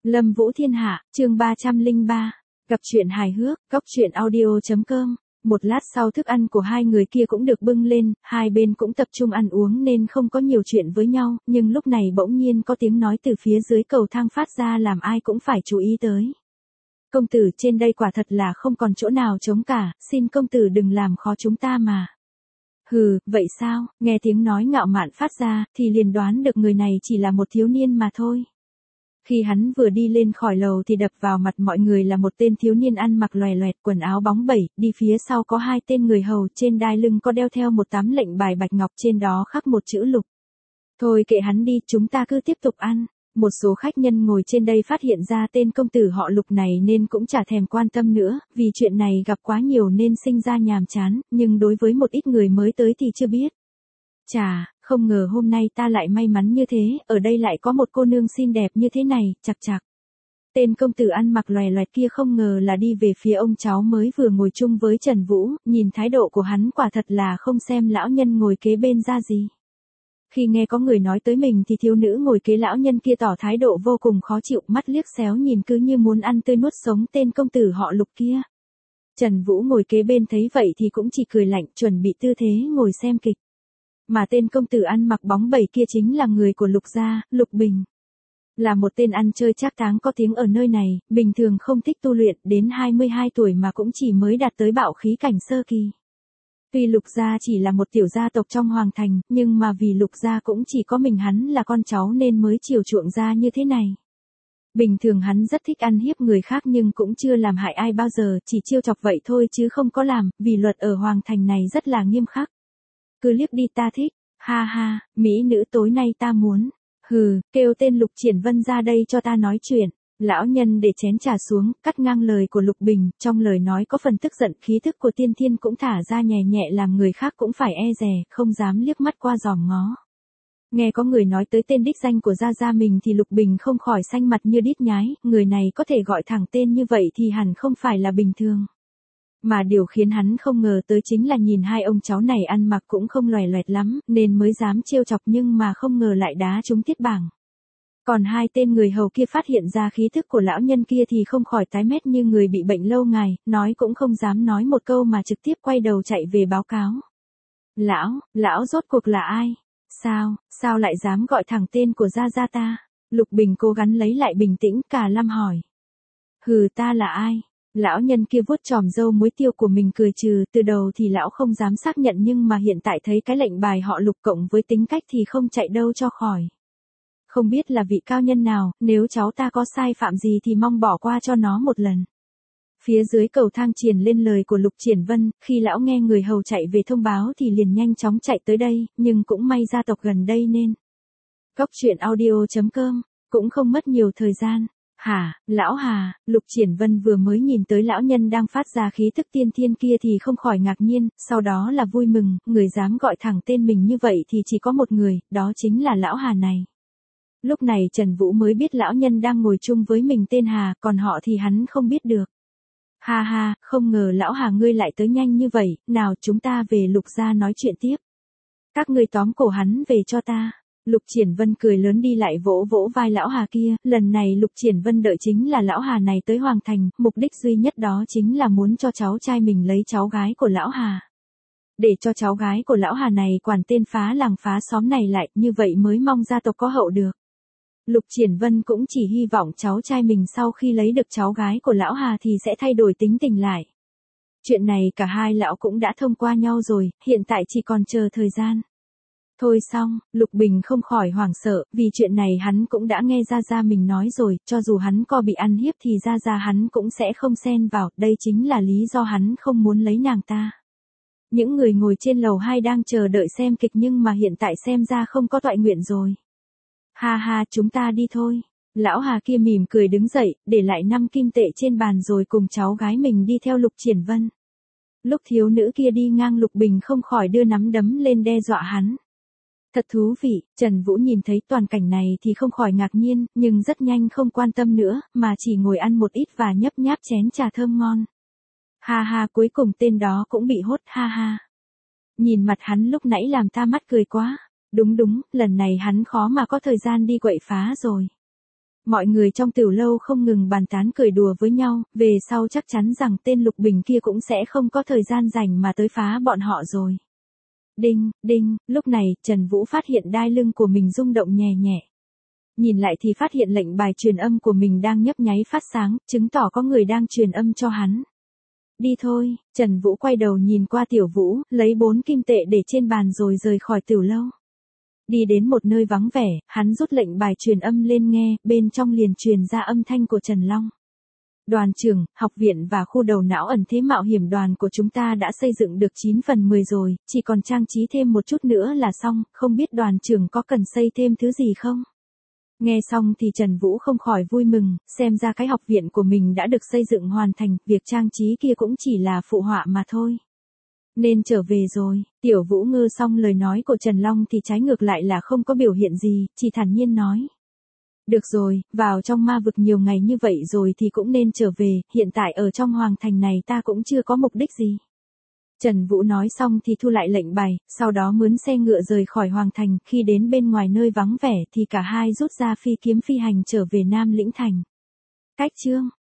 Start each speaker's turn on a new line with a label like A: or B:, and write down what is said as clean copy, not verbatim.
A: Lâm Vũ Thiên Hạ, chương 303. Gặp chuyện hài hước, góc truyện audio.com. Một lát sau thức ăn của hai người kia cũng được bưng lên, hai bên cũng tập trung ăn uống nên không có nhiều chuyện với nhau, nhưng lúc này bỗng nhiên có tiếng nói từ phía dưới cầu thang phát ra làm ai cũng phải chú ý tới. Công tử, trên đây quả thật là không còn chỗ nào trống cả, xin công tử đừng làm khó chúng ta mà. Hừ, vậy sao? Nghe tiếng nói ngạo mạn phát ra, thì liền đoán được người này chỉ là một thiếu niên mà thôi. Khi hắn vừa đi lên khỏi lầu thì đập vào mặt mọi người là một tên thiếu niên ăn mặc lòe loẹt, quần áo bóng bẩy, đi phía sau có hai tên người hầu, trên đai lưng có đeo theo một tấm lệnh bài bạch ngọc, trên đó khắc một chữ Lục. Thôi kệ hắn đi, chúng ta cứ tiếp tục ăn. Một số khách nhân ngồi trên đây phát hiện ra tên công tử họ Lục này nên cũng chả thèm quan tâm nữa, vì chuyện này gặp quá nhiều nên sinh ra nhàm chán, nhưng đối với một ít người mới tới thì chưa biết. Chà, không ngờ hôm nay ta lại may mắn như thế, ở đây lại có một cô nương xinh đẹp như thế này, chạc chạc. Tên công tử ăn mặc lòe loẹt kia không ngờ là đi về phía ông cháu mới vừa ngồi chung với Trần Vũ, nhìn thái độ của hắn quả thật là không xem lão nhân ngồi kế bên ra gì. Khi nghe có người nói tới mình thì thiếu nữ ngồi kế lão nhân kia tỏ thái độ vô cùng khó chịu, mắt liếc xéo nhìn cứ như muốn ăn tươi nuốt sống tên công tử họ Lục kia. Trần Vũ ngồi kế bên thấy vậy thì cũng chỉ cười lạnh, chuẩn bị tư thế ngồi xem kịch. Mà tên công tử ăn mặc bóng bẩy kia chính là người của Lục gia, Lục Bình. Là một tên ăn chơi trác táng có tiếng ở nơi này, bình thường không thích tu luyện, đến 22 tuổi mà cũng chỉ mới đạt tới bạo khí cảnh sơ kỳ. Tuy Lục gia chỉ là một tiểu gia tộc trong hoàng thành, nhưng mà vì Lục gia cũng chỉ có mình hắn là con cháu nên mới chiều chuộng ra như thế này. Bình thường hắn rất thích ăn hiếp người khác nhưng cũng chưa làm hại ai bao giờ, chỉ trêu chọc vậy thôi chứ không có làm, vì luật ở hoàng thành này rất là nghiêm khắc. Cứ liếc đi ta thích, ha ha, mỹ nữ tối nay ta muốn. Hừ, kêu tên Lục Triển Vân ra đây cho ta nói chuyện. Lão nhân để chén trà xuống, cắt ngang lời của Lục Bình, trong lời nói có phần tức giận, khí thức của tiên thiên cũng thả ra nhẹ nhẹ làm người khác cũng phải e dè, không dám liếc mắt qua giòm ngó. Nghe có người nói tới tên đích danh của gia gia mình thì Lục Bình không khỏi xanh mặt như đít nhái, người này có thể gọi thẳng tên như vậy thì hẳn không phải là bình thường. Mà điều khiến hắn không ngờ tới chính là nhìn hai ông cháu này ăn mặc cũng không lòe loẹt lắm, nên mới dám trêu chọc nhưng mà không ngờ lại đá trúng tiết bảng. Còn hai tên người hầu kia phát hiện ra khí thức của lão nhân kia thì không khỏi tái mét như người bị bệnh lâu ngày, nói cũng không dám nói một câu mà trực tiếp quay đầu chạy về báo cáo. Lão rốt cuộc là ai? Sao lại dám gọi thẳng tên của gia gia ta? Lục Bình cố gắng lấy lại bình tĩnh, cả lâm hỏi. Hừ, ta là ai? Lão nhân kia vuốt chòm râu muối tiêu của mình cười trừ, từ đầu thì lão không dám xác nhận nhưng mà hiện tại thấy cái lệnh bài họ Lục cộng với tính cách thì không chạy đâu cho khỏi. Không biết là vị cao nhân nào, nếu cháu ta có sai phạm gì thì mong bỏ qua cho nó một lần. Phía dưới cầu thang truyền lên lời của Lục Triển Vân, khi lão nghe người hầu chạy về thông báo thì liền nhanh chóng chạy tới đây, nhưng cũng may gia tộc gần đây nên. Góc truyện audio.com, cũng không mất nhiều thời gian. Lão Hà, Lục Triển Vân vừa mới nhìn tới lão nhân đang phát ra khí thức tiên thiên kia thì không khỏi ngạc nhiên, sau đó là vui mừng, người dám gọi thẳng tên mình như vậy thì chỉ có một người, đó chính là lão Hà này. Lúc này Trần Vũ mới biết lão nhân đang ngồi chung với mình tên Hà, còn họ thì hắn không biết được. Ha ha, không ngờ lão Hà ngươi lại tới nhanh như vậy, nào chúng ta về Lục gia nói chuyện tiếp. Các ngươi tóm cổ hắn về cho ta. Lục Triển Vân cười lớn đi lại vỗ vỗ vai lão Hà kia, lần này Lục Triển Vân đợi chính là lão Hà này tới hoàng thành, mục đích duy nhất đó chính là muốn cho cháu trai mình lấy cháu gái của lão Hà. Để cho cháu gái của lão Hà này quản tên phá làng phá xóm này lại, như vậy mới mong gia tộc có hậu được. Lục Triển Vân cũng chỉ hy vọng cháu trai mình sau khi lấy được cháu gái của lão Hà thì sẽ thay đổi tính tình lại. Chuyện này cả hai lão cũng đã thông qua nhau rồi, hiện tại chỉ còn chờ thời gian. Thôi xong, Lục Bình không khỏi hoảng sợ, vì chuyện này hắn cũng đã nghe gia gia mình nói rồi, cho dù hắn có bị ăn hiếp thì gia gia hắn cũng sẽ không xen vào, đây chính là lý do hắn không muốn lấy nàng ta. Những người ngồi trên lầu 2 đang chờ đợi xem kịch nhưng mà hiện tại xem ra không có toại nguyện rồi. Ha ha, chúng ta đi thôi. Lão Hà kia mỉm cười đứng dậy, để lại 5 kim tệ trên bàn rồi cùng cháu gái mình đi theo Lục Triển Vân. Lúc thiếu nữ kia đi ngang Lục Bình không khỏi đưa nắm đấm lên đe dọa hắn. Thật thú vị, Trần Vũ nhìn thấy toàn cảnh này thì không khỏi ngạc nhiên, nhưng rất nhanh không quan tâm nữa, mà chỉ ngồi ăn một ít và nhấp nháp chén trà thơm ngon. Ha ha, cuối cùng tên đó cũng bị hốt, ha ha. Nhìn mặt hắn lúc nãy làm ta mắt cười quá. Đúng, lần này hắn khó mà có thời gian đi quậy phá rồi. Mọi người trong tiểu lâu không ngừng bàn tán cười đùa với nhau, về sau chắc chắn rằng tên Lục Bình kia cũng sẽ không có thời gian rảnh mà tới phá bọn họ rồi. Đinh, đinh, lúc này, Trần Vũ phát hiện đai lưng của mình rung động nhẹ nhẹ. Nhìn lại thì phát hiện lệnh bài truyền âm của mình đang nhấp nháy phát sáng, chứng tỏ có người đang truyền âm cho hắn. Đi thôi, Trần Vũ quay đầu nhìn qua Tiểu Vũ, lấy 4 kim tệ để trên bàn rồi rời khỏi tiểu lâu. Đi đến một nơi vắng vẻ, hắn rút lệnh bài truyền âm lên nghe, bên trong liền truyền ra âm thanh của Trần Long. Đoàn trưởng, học viện và khu đầu não ẩn thế mạo hiểm đoàn của chúng ta đã xây dựng được 9 phần 10 rồi, chỉ còn trang trí thêm một chút nữa là xong, không biết đoàn trưởng có cần xây thêm thứ gì không? Nghe xong thì Trần Vũ không khỏi vui mừng, xem ra cái học viện của mình đã được xây dựng hoàn thành, việc trang trí kia cũng chỉ là phụ họa mà thôi. Nên trở về rồi, Tiểu Vũ ngơ xong lời nói của Trần Long thì trái ngược lại là không có biểu hiện gì, chỉ thản nhiên nói. Được rồi, vào trong ma vực nhiều ngày như vậy rồi thì cũng nên trở về, hiện tại ở trong hoàng thành này ta cũng chưa có mục đích gì. Trần Vũ nói xong thì thu lại lệnh bài, sau đó mướn xe ngựa rời khỏi hoàng thành, khi đến bên ngoài nơi vắng vẻ thì cả hai rút ra phi kiếm phi hành trở về Nam Lĩnh Thành. Cách chương